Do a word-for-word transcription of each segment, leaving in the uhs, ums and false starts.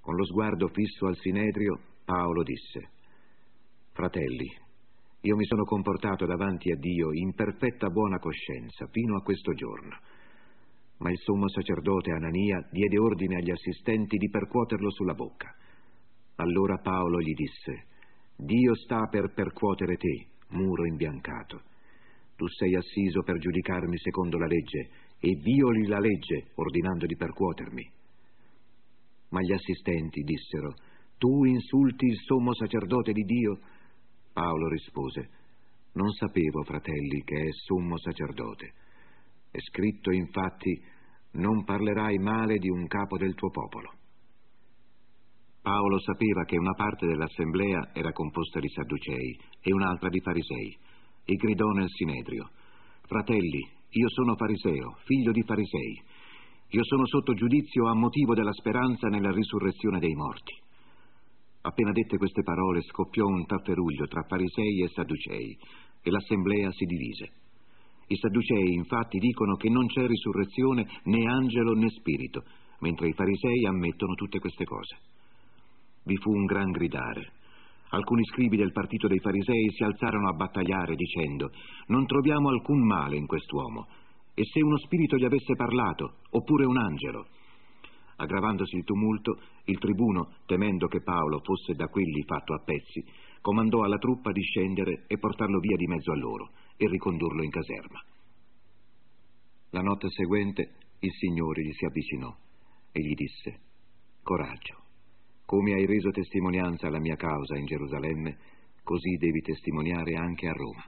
Con lo sguardo fisso al Sinedrio, Paolo disse: «Fratelli, io mi sono comportato davanti a Dio in perfetta buona coscienza fino a questo giorno». Ma il sommo sacerdote Anania diede ordine agli assistenti di percuoterlo sulla bocca. Allora Paolo gli disse: «Dio sta per percuotere te, muro imbiancato. Tu sei assiso per giudicarmi secondo la legge e violi la legge ordinando di percuotermi». Ma gli assistenti dissero: «Tu insulti il sommo sacerdote di Dio?» Paolo rispose: «Non sapevo, fratelli, che è sommo sacerdote. È scritto infatti: non parlerai male di un capo del tuo popolo». Paolo sapeva che una parte dell'assemblea era composta di Sadducei e un'altra di Farisei, e gridò nel Sinedrio: «Fratelli, io sono fariseo, figlio di farisei. Io sono sotto giudizio a motivo della speranza nella risurrezione dei morti». Appena dette queste parole scoppiò un tafferuglio tra farisei e sadducei e l'assemblea si divise. I sadducei infatti dicono che non c'è risurrezione né angelo né spirito, mentre i farisei ammettono tutte queste cose. Vi fu un gran gridare. Alcuni scribi del partito dei farisei si alzarono a battagliare dicendo: «Non troviamo alcun male in quest'uomo, e se uno spirito gli avesse parlato, oppure un angelo». Aggravandosi il tumulto, il tribuno, temendo che Paolo fosse da quelli fatto a pezzi, comandò alla truppa di scendere e portarlo via di mezzo a loro e ricondurlo in caserma. La notte seguente il Signore gli si avvicinò e gli disse: «Coraggio, come hai reso testimonianza alla mia causa in Gerusalemme, così devi testimoniare anche a Roma».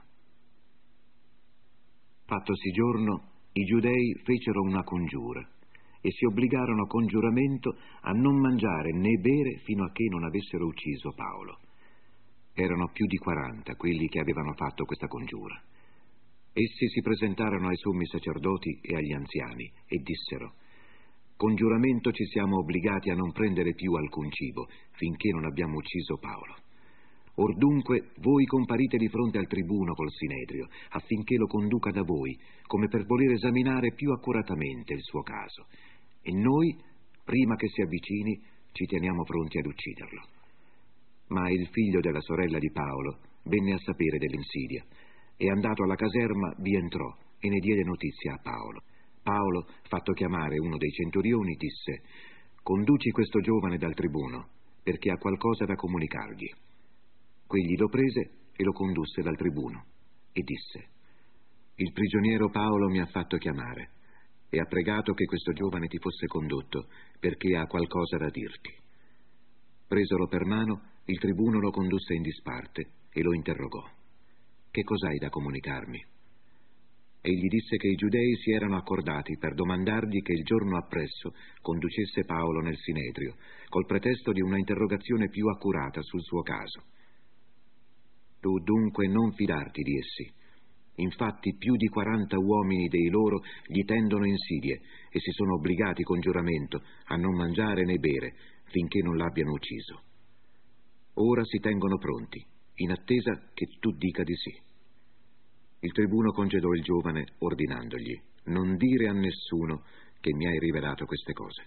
Fattosi giorno, i giudei fecero una congiura e si obbligarono con giuramento a non mangiare né bere fino a che non avessero ucciso Paolo. Erano più di quaranta quelli che avevano fatto questa congiura. Essi si presentarono ai sommi sacerdoti e agli anziani e dissero: «Con giuramento ci siamo obbligati a non prendere più alcun cibo finché non abbiamo ucciso Paolo. Or dunque voi comparite di fronte al tribuno col Sinedrio affinché lo conduca da voi, come per voler esaminare più accuratamente il suo caso, e noi, prima che si avvicini, ci teniamo pronti ad ucciderlo». Ma il figlio della sorella di Paolo venne a sapere dell'insidia e, andato alla caserma, vi entrò e ne diede notizia a Paolo. Paolo, fatto chiamare uno dei centurioni, disse: «Conduci questo giovane dal tribuno, perché ha qualcosa da comunicargli». Quegli lo prese e lo condusse dal tribuno e disse: «Il prigioniero Paolo mi ha fatto chiamare e ha pregato che questo giovane ti fosse condotto perché ha qualcosa da dirti». Presolo per mano, il tribuno lo condusse in disparte e lo interrogò: «Che cos'hai da comunicarmi?» Egli disse che i giudei si erano accordati per domandargli che il giorno appresso conducesse Paolo nel Sinedrio, col pretesto di una interrogazione più accurata sul suo caso. «Tu dunque non fidarti di essi. Infatti più di quaranta uomini dei loro gli tendono insidie e si sono obbligati con giuramento a non mangiare né bere finché non l'abbiano ucciso. Ora si tengono pronti, in attesa che tu dica di sì». Il tribuno congedò il giovane ordinandogli: «Non dire a nessuno che mi hai rivelato queste cose».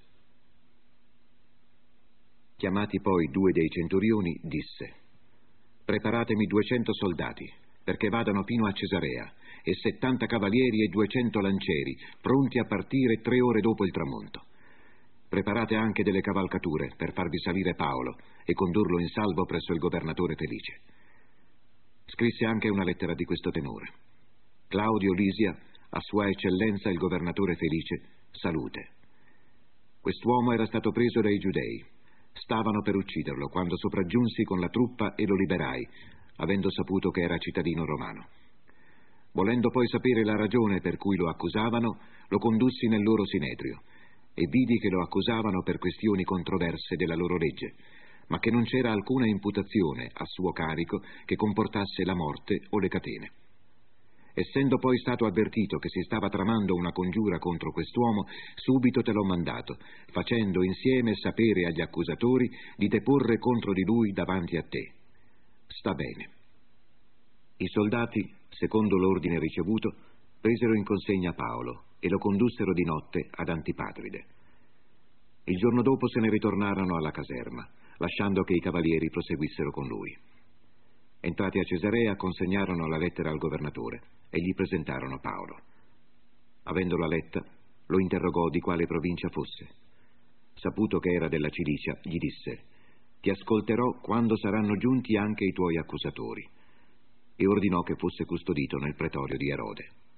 Chiamati poi due dei centurioni, disse: «Preparatemi duecento soldati, perché vadano fino a Cesarea, e settanta cavalieri e duecento lancieri, pronti a partire tre ore dopo il tramonto. Preparate anche delle cavalcature per farvi salire Paolo e condurlo in salvo presso il governatore Felice». Scrisse anche una lettera di questo tenore: «Claudio Lisia, a Sua Eccellenza il governatore Felice, salute. Quest'uomo era stato preso dai giudei. Stavano per ucciderlo quando sopraggiunsi con la truppa e lo liberai, avendo saputo che era cittadino romano. Volendo poi sapere la ragione per cui lo accusavano, lo condussi nel loro sinedrio e vidi che lo accusavano per questioni controverse della loro legge, ma che non c'era alcuna imputazione a suo carico che comportasse la morte o le catene. Essendo poi stato avvertito che si stava tramando una congiura contro quest'uomo, subito te l'ho mandato, facendo insieme sapere agli accusatori di deporre contro di lui davanti a te. Sta bene». I soldati, secondo l'ordine ricevuto, presero in consegna Paolo e lo condussero di notte ad Antipatride. Il giorno dopo se ne ritornarono alla caserma, lasciando che i cavalieri proseguissero con lui. Entrati a Cesarea, consegnarono la lettera al governatore e gli presentarono Paolo. Avendola letta, lo interrogò di quale provincia fosse. Saputo che era della Cilicia, gli disse: «Ti ascolterò quando saranno giunti anche i tuoi accusatori», e ordinò che fosse custodito nel pretorio di Erode.